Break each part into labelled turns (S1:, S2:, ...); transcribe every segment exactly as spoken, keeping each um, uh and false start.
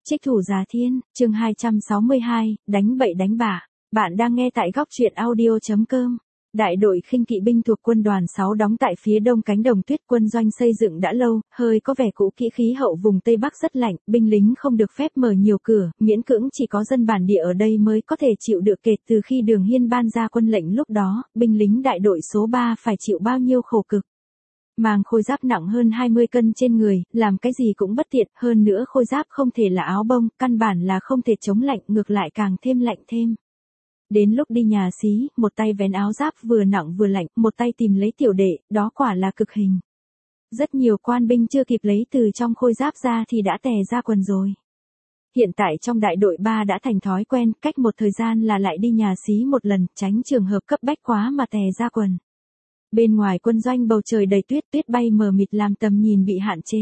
S1: Trích thủ Già Thiên, chương hai trăm sáu mươi hai, đánh bậy đánh bạ. Bạn đang nghe tại góc truyện audio chấm com. Đại đội khinh kỵ binh thuộc quân đoàn sáu đóng tại phía đông cánh đồng tuyết, quân doanh xây dựng đã lâu, hơi có vẻ cũ kỹ, khí hậu vùng Tây Bắc rất lạnh, binh lính không được phép mở nhiều cửa, miễn cưỡng chỉ có dân bản địa ở đây mới có thể chịu được. Kể từ khi Đường Hiên ban ra quân lệnh lúc đó, binh lính đại đội số ba phải chịu bao nhiêu khổ cực. Mang khôi giáp nặng hơn hai mươi cân trên người, làm cái gì cũng bất tiện, hơn nữa khôi giáp không thể là áo bông, căn bản là không thể chống lạnh, ngược lại càng thêm lạnh thêm. Đến lúc đi nhà xí, một tay vén áo giáp vừa nặng vừa lạnh, một tay tìm lấy tiểu đệ, đó quả là cực hình. Rất nhiều quan binh chưa kịp lấy từ trong khôi giáp ra thì đã tè ra quần rồi. Hiện tại trong đại đội ba đã thành thói quen, cách một thời gian là lại đi nhà xí một lần, tránh trường hợp cấp bách quá mà tè ra quần. Bên ngoài quân doanh bầu trời đầy tuyết, tuyết bay mờ mịt làm tầm nhìn bị hạn chế.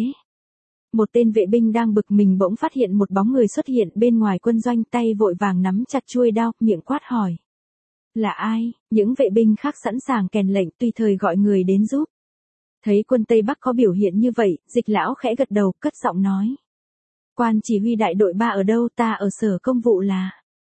S1: Một tên vệ binh đang bực mình bỗng phát hiện một bóng người xuất hiện bên ngoài quân doanh, tay vội vàng nắm chặt chuôi đao, miệng quát hỏi. Là ai? Những vệ binh khác sẵn sàng kèn lệnh tùy thời gọi người đến giúp. Thấy quân Tây Bắc có biểu hiện như vậy, Dịch lão khẽ gật đầu, cất giọng nói. Quan chỉ huy đại đội ba ở đâu? Ta ở sở công vụ là...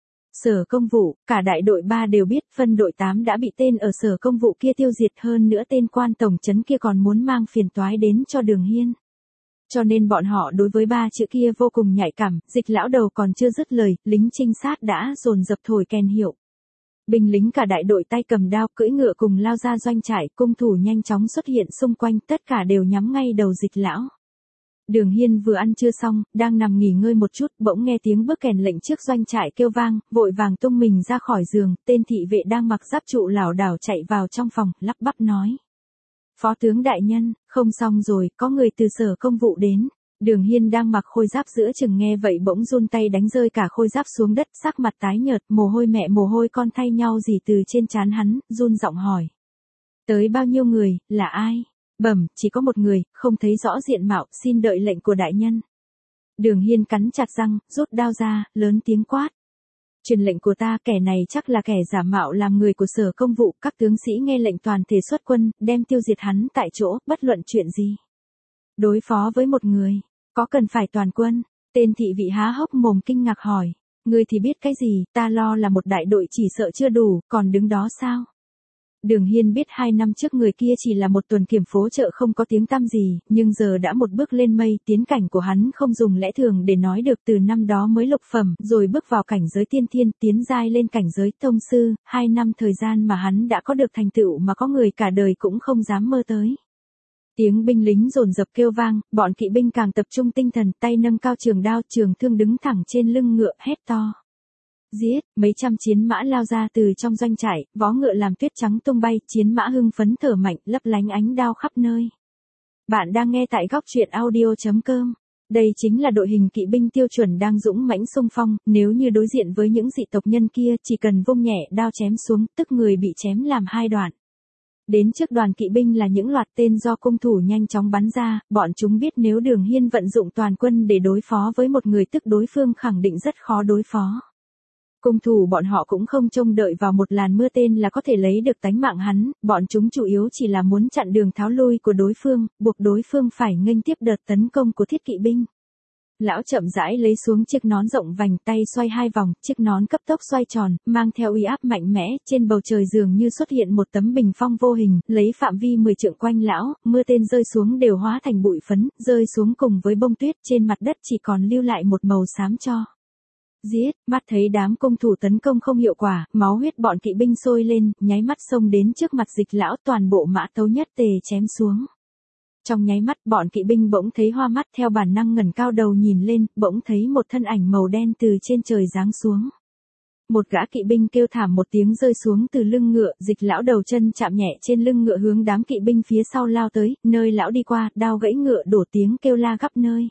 S1: Sở công vụ, cả đại đội ba đều biết, phân đội tám đã bị tên ở sở công vụ kia tiêu diệt, hơn nữa tên quan tổng trấn kia còn muốn mang phiền toái đến cho Đường Hiên. Cho nên bọn họ đối với ba chữ kia vô cùng nhạy cảm. Dịch lão đầu còn chưa dứt lời, lính trinh sát đã dồn dập thổi kèn hiệu. Binh lính cả đại đội tay cầm đao cưỡi ngựa cùng lao ra doanh trại, cung thủ nhanh chóng xuất hiện xung quanh, tất cả đều nhắm ngay đầu Dịch lão. Đường Hiên vừa ăn trưa xong, đang nằm nghỉ ngơi một chút, bỗng nghe tiếng bước kèn lệnh trước doanh trại kêu vang, vội vàng tung mình ra khỏi giường, tên thị vệ đang mặc giáp trụ lảo đảo chạy vào trong phòng, lắp bắp nói. Phó tướng đại nhân, không xong rồi, có người từ sở công vụ đến. Đường Hiên đang mặc khôi giáp giữa chừng nghe vậy bỗng run tay đánh rơi cả khôi giáp xuống đất, sắc mặt tái nhợt, mồ hôi mẹ mồ hôi con thay nhau rỉ từ trên trán hắn, run giọng hỏi. Tới bao nhiêu người, là ai? Bẩm, chỉ có một người, không thấy rõ diện mạo, xin đợi lệnh của đại nhân. Đường Hiên cắn chặt răng, rút đao ra, lớn tiếng quát. Truyền lệnh của ta, kẻ này chắc là kẻ giả mạo làm người của sở công vụ, các tướng sĩ nghe lệnh toàn thể xuất quân, đem tiêu diệt hắn tại chỗ, bất luận chuyện gì. Đối phó với một người, có cần phải toàn quân? Tên thị vị há hốc mồm kinh ngạc hỏi. Ngươi thì biết cái gì, ta lo là một đại đội chỉ sợ chưa đủ, còn đứng đó sao? Đường Hiên biết hai năm trước người kia chỉ là một tuần kiểm phố chợ không có tiếng tăm gì, nhưng giờ đã một bước lên mây, tiến cảnh của hắn không dùng lẽ thường để nói được, từ năm đó mới lục phẩm, rồi bước vào cảnh giới tiên thiên, tiến giai lên cảnh giới tông sư, hai năm thời gian mà hắn đã có được thành tựu mà có người cả đời cũng không dám mơ tới. Tiếng binh lính dồn dập kêu vang, bọn kỵ binh càng tập trung tinh thần, tay nâng cao trường đao, trường thương đứng thẳng trên lưng ngựa, hét to. Giết, mấy trăm chiến mã lao ra từ trong doanh trại, vó ngựa làm tuyết trắng tung bay, chiến mã hưng phấn thở mạnh, lấp lánh ánh đao khắp nơi. Bạn đang nghe tại góc truyện audio chấm com. Đây chính là đội hình kỵ binh tiêu chuẩn đang dũng mãnh xung phong, nếu như đối diện với những dị tộc nhân kia, chỉ cần vung nhẹ đao chém xuống, tức người bị chém làm hai đoạn. Đến trước đoàn kỵ binh là những loạt tên do cung thủ nhanh chóng bắn ra, bọn chúng biết nếu Đường Hiên vận dụng toàn quân để đối phó với một người tức đối phương khẳng định rất khó đối phó. Cung thủ bọn họ cũng không trông đợi vào một làn mưa tên là có thể lấy được tánh mạng hắn, bọn chúng chủ yếu chỉ là muốn chặn đường tháo lui của đối phương, buộc đối phương phải nghênh tiếp đợt tấn công của thiết kỵ binh. Lão chậm rãi lấy xuống chiếc nón rộng vành, tay xoay hai vòng, chiếc nón cấp tốc xoay tròn, mang theo uy áp mạnh mẽ, trên bầu trời dường như xuất hiện một tấm bình phong vô hình, lấy phạm vi mười trượng quanh lão, mưa tên rơi xuống đều hóa thành bụi phấn, rơi xuống cùng với bông tuyết, trên mặt đất chỉ còn lưu lại một màu xám cho. Giết, mắt thấy đám cung thủ tấn công không hiệu quả, máu huyết bọn kỵ binh sôi lên, nháy mắt xông đến trước mặt Dịch lão, toàn bộ mã tấu nhất tề chém xuống. Trong nháy mắt bọn kỵ binh bỗng thấy hoa mắt, theo bản năng ngẩng cao đầu nhìn lên, bỗng thấy một thân ảnh màu đen từ trên trời giáng xuống. Một gã kỵ binh kêu thảm một tiếng rơi xuống từ lưng ngựa, Dịch lão đầu chân chạm nhẹ trên lưng ngựa hướng đám kỵ binh phía sau lao tới, nơi lão đi qua, đao gãy ngựa đổ tiếng kêu la khắp nơi.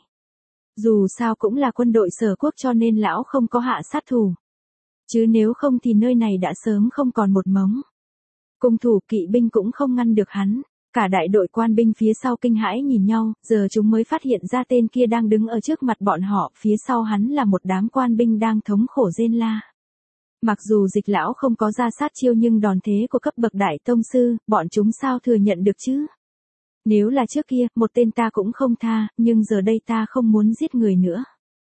S1: Dù sao cũng là quân đội sở quốc cho nên lão không có hạ sát thủ. Chứ nếu không thì nơi này đã sớm không còn một mống. Cung thủ kỵ binh cũng không ngăn được hắn. Cả đại đội quan binh phía sau kinh hãi nhìn nhau, giờ chúng mới phát hiện ra tên kia đang đứng ở trước mặt bọn họ, phía sau hắn là một đám quan binh đang thống khổ rên la. Mặc dù Dịch lão không có ra sát chiêu nhưng đòn thế của cấp bậc đại tông sư, bọn chúng sao thừa nhận được chứ? Nếu là trước kia, một tên ta cũng không tha, nhưng giờ đây ta không muốn giết người nữa.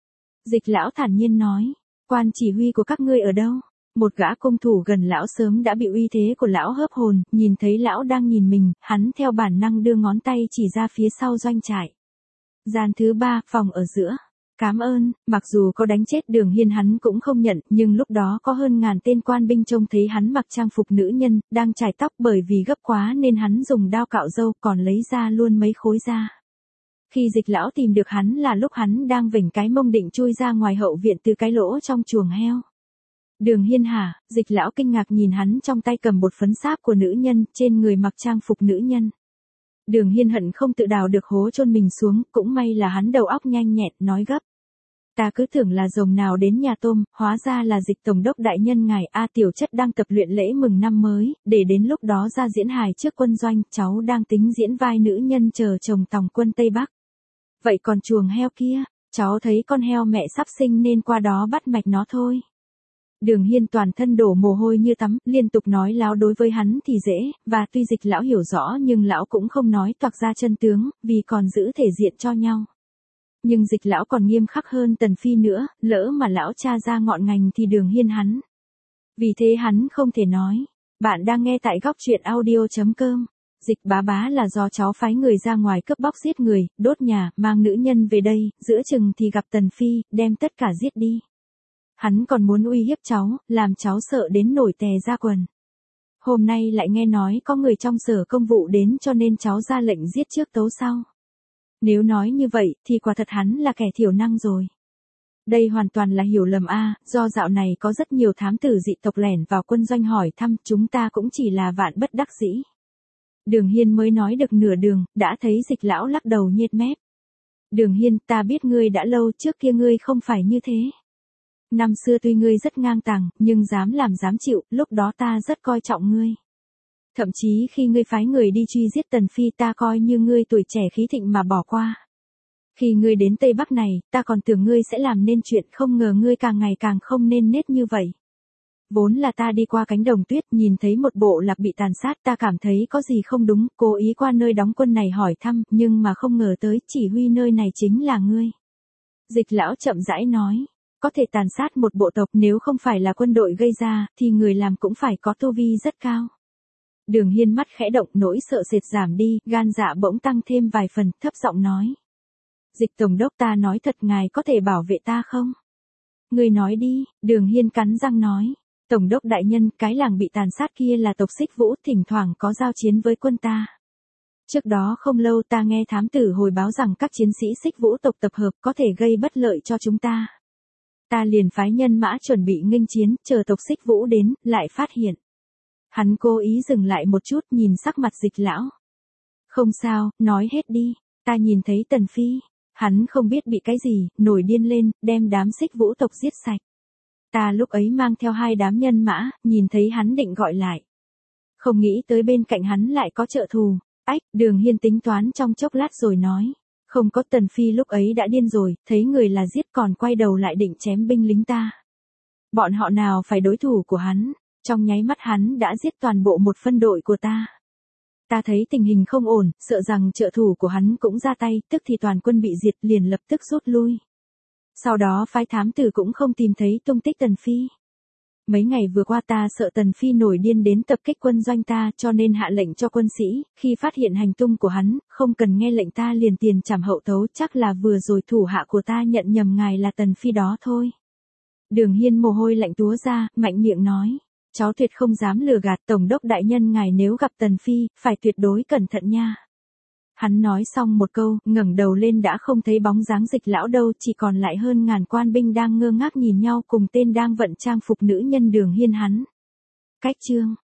S1: Dịch lão thản nhiên nói, quan chỉ huy của các ngươi ở đâu? Một gã cung thủ gần lão sớm đã bị uy thế của lão hớp hồn, nhìn thấy lão đang nhìn mình, hắn theo bản năng đưa ngón tay chỉ ra phía sau doanh trại. Gian thứ ba, phòng ở giữa. Cám ơn, mặc dù có đánh chết Đường Hiên hắn cũng không nhận, nhưng lúc đó có hơn ngàn tên quan binh trông thấy hắn mặc trang phục nữ nhân, đang chải tóc bởi vì gấp quá nên hắn dùng dao cạo râu còn lấy ra luôn mấy khối da. Khi Dịch lão tìm được hắn là lúc hắn đang vểnh cái mông định chui ra ngoài hậu viện từ cái lỗ trong chuồng heo. Đường Hiên hả? Dịch lão kinh ngạc nhìn hắn trong tay cầm bột phấn sáp của nữ nhân, trên người mặc trang phục nữ nhân. Đường Hiên hận không tự đào được hố chôn mình xuống, cũng may là hắn đầu óc nhanh nhẹn, nói gấp. Ta cứ tưởng là rồng nào đến nhà tôm, hóa ra là Dịch tổng đốc đại nhân ngài A tiểu chất đang tập luyện lễ mừng năm mới, để đến lúc đó ra diễn hài trước quân doanh, cháu đang tính diễn vai nữ nhân chờ chồng tòng quân Tây Bắc. Vậy còn chuồng heo kia, cháu thấy con heo mẹ sắp sinh nên qua đó bắt mạch nó thôi. Đường Hiên toàn thân đổ mồ hôi như tắm, liên tục nói láo đối với hắn thì dễ, và tuy Dịch lão hiểu rõ nhưng lão cũng không nói toạc ra chân tướng, vì còn giữ thể diện cho nhau. Nhưng Dịch lão còn nghiêm khắc hơn Tần Phi nữa, lỡ mà lão tra ra ngọn ngành thì Đường Hiên hắn. Vì thế hắn không thể nói. Bạn đang nghe tại góc truyện audio chấm com. Dịch bá bá là do cháu phái người ra ngoài cướp bóc giết người, đốt nhà, mang nữ nhân về đây, giữa chừng thì gặp Tần Phi, đem tất cả giết đi. Hắn còn muốn uy hiếp cháu, làm cháu sợ đến nổi tè ra quần. Hôm nay lại nghe nói có người trong sở công vụ đến cho nên cháu ra lệnh giết trước tấu sau. Nếu nói như vậy thì quả thật hắn là kẻ thiểu năng rồi. Đây hoàn toàn là hiểu lầm a, do dạo này có rất nhiều thám tử dị tộc lẻn vào quân doanh hỏi thăm, chúng ta cũng chỉ là vạn bất đắc dĩ. Đường Hiên mới nói được nửa đường, đã thấy Dịch lão lắc đầu nhếch mép. Đường Hiên, ta biết ngươi đã lâu, trước kia ngươi không phải như thế. Năm xưa tuy ngươi rất ngang tàng, nhưng dám làm dám chịu, lúc đó ta rất coi trọng ngươi. Thậm chí khi ngươi phái người đi truy giết Tần Phi ta coi như ngươi tuổi trẻ khí thịnh mà bỏ qua. Khi ngươi đến Tây Bắc này, ta còn tưởng ngươi sẽ làm nên chuyện, không ngờ ngươi càng ngày càng không nên nết như vậy. Vốn là ta đi qua cánh đồng tuyết, nhìn thấy một bộ lạc bị tàn sát, ta cảm thấy có gì không đúng, cố ý qua nơi đóng quân này hỏi thăm, nhưng mà không ngờ tới chỉ huy nơi này chính là ngươi. Dịch lão chậm rãi nói. Có thể tàn sát một bộ tộc nếu không phải là quân đội gây ra, thì người làm cũng phải có tu vi rất cao. Đường Hiên mắt khẽ động, nỗi sợ sệt giảm đi, gan dạ bỗng tăng thêm vài phần, thấp giọng nói. Dịch tổng đốc, ta nói thật, ngài có thể bảo vệ ta không? Người nói đi, Đường Hiên cắn răng nói. Tổng đốc đại nhân, cái làng bị tàn sát kia là tộc Xích Vũ, thỉnh thoảng có giao chiến với quân ta. Trước đó không lâu ta nghe thám tử hồi báo rằng các chiến sĩ Xích Vũ tộc tập hợp có thể gây bất lợi cho chúng ta. Ta liền phái nhân mã chuẩn bị nghênh chiến, chờ tộc Xích Vũ đến, lại phát hiện. Hắn cố ý dừng lại một chút, nhìn sắc mặt Dịch lão. Không sao, nói hết đi, ta nhìn thấy Tần Phi, hắn không biết bị cái gì, nổi điên lên, đem đám Xích Vũ tộc giết sạch. Ta lúc ấy mang theo hai đám nhân mã, nhìn thấy hắn định gọi lại. Không nghĩ tới bên cạnh hắn lại có trợ thù. Ách, Đường Hiên tính toán trong chốc lát rồi nói. Không có, Tần Phi lúc ấy đã điên rồi, thấy người là giết còn quay đầu lại định chém binh lính ta. Bọn họ nào phải đối thủ của hắn, trong nháy mắt hắn đã giết toàn bộ một phân đội của ta. Ta thấy tình hình không ổn, sợ rằng trợ thủ của hắn cũng ra tay, tức thì toàn quân bị diệt, liền lập tức rút lui. Sau đó phái thám tử cũng không tìm thấy tung tích Tần Phi. Mấy ngày vừa qua ta sợ Tần Phi nổi điên đến tập kích quân doanh ta, cho nên hạ lệnh cho quân sĩ, khi phát hiện hành tung của hắn, không cần nghe lệnh ta liền tiền trảm hậu tấu, chắc là vừa rồi thủ hạ của ta nhận nhầm ngài là Tần Phi đó thôi. Đường Hiên mồ hôi lạnh túa ra, mạnh miệng nói, cháu tuyệt không dám lừa gạt tổng đốc đại nhân, ngài nếu gặp Tần Phi, phải tuyệt đối cẩn thận nha. Hắn nói xong một câu, ngẩng đầu lên đã không thấy bóng dáng Dịch lão đâu, chỉ còn lại hơn ngàn quan binh đang ngơ ngác nhìn nhau cùng tên đang vận trang phục nữ nhân Đường Hiên hắn. Cách chương